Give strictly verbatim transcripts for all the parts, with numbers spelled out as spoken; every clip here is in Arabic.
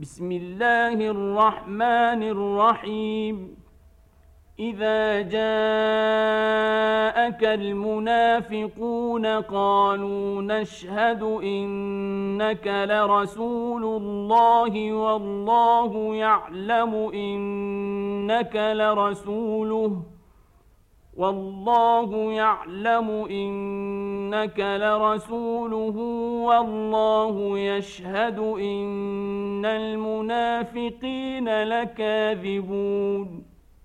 بسم الله الرحمن الرحيم إذا جاءك المنافقون قالوا نشهد إنك لرسول الله والله يعلم إنك لرسوله والله يعلم إنك لرسوله والله يشهد إن المنافقين لكاذبون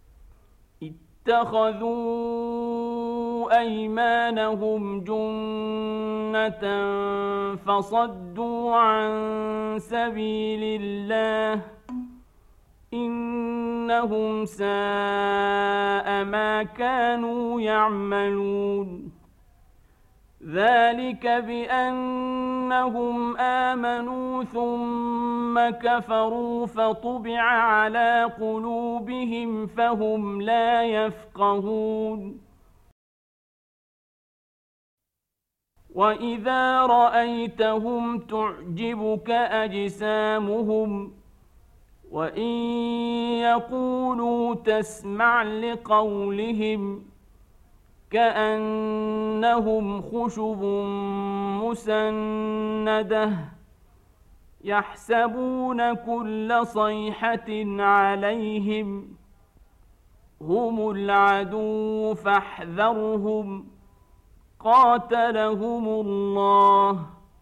اتخذوا أيمانهم جنة فصدوا عن سبيل الله إنهم ساء ما كانوا يعملون ذلك بأنهم آمنوا ثم كفروا فطبع على قلوبهم فهم لا يفقهون وإذا رأيتهم تعجبك أجسامهم وإن يقولوا تسمع لقولهم كأنهم خشب مسندة يحسبون كل صيحة عليهم هم العدو فاحذرهم قاتلهم الله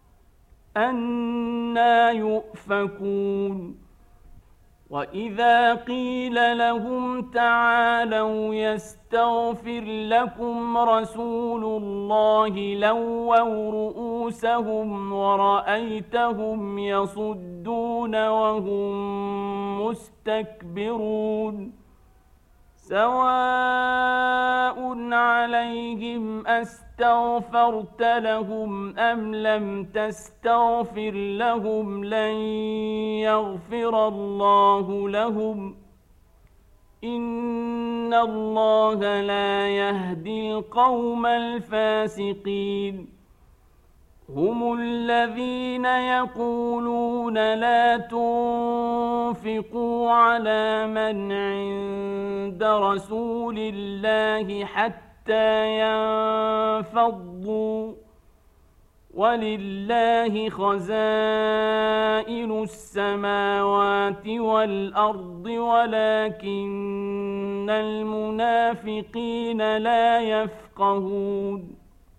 أنى يؤفكون وإذا قيل لهم تعالوا يستغفر لكم رسول الله لووا رؤوسهم ورأيتهم يصدون وهم مستكبرون سواء عليهم أستغفرت لهم أم لم تستغفر لهم لن يغفر الله لهم إن الله لا يهدي القوم الفاسقين هم الذين يقولون لا تنفقوا على من عند رسول الله حتى ينفضوا ولله خزائن السماوات والأرض ولكن المنافقين لا يفقهون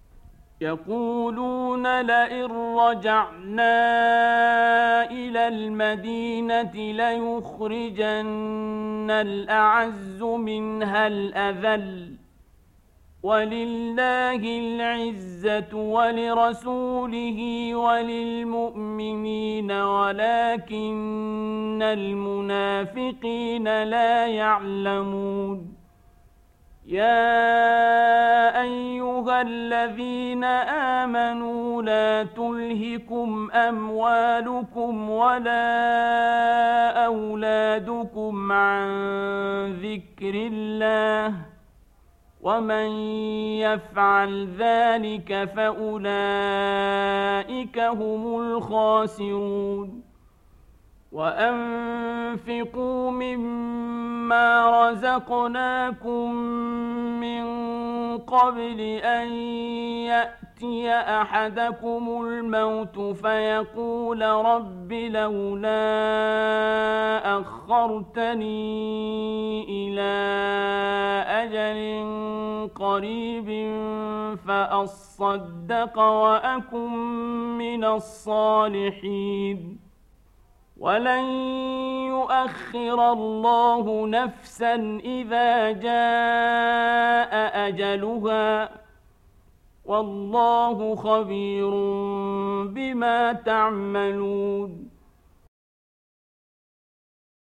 يقولون لئن رجعنا إلى المدينة ليخرجن الأعز منها الأذل ولله العزة ولرسوله وللمؤمنين ولكن المنافقين لا يعلمون يا أيها الذين آمنوا لا تلهكم أموالكم ولا أولادكم عن ذكر الله ومن يفعل ذلك فأولئك هم الخاسرون وأنفقوا مما رزقناكم من قبل أن يأتي أحدكم الموت فيقول رب لولا أخرتني إلى أجل قريب فأصدق وأكن من الصالحين ولن يؤخر الله نفسا إذا جاء أجلها والله خبير بما تعملون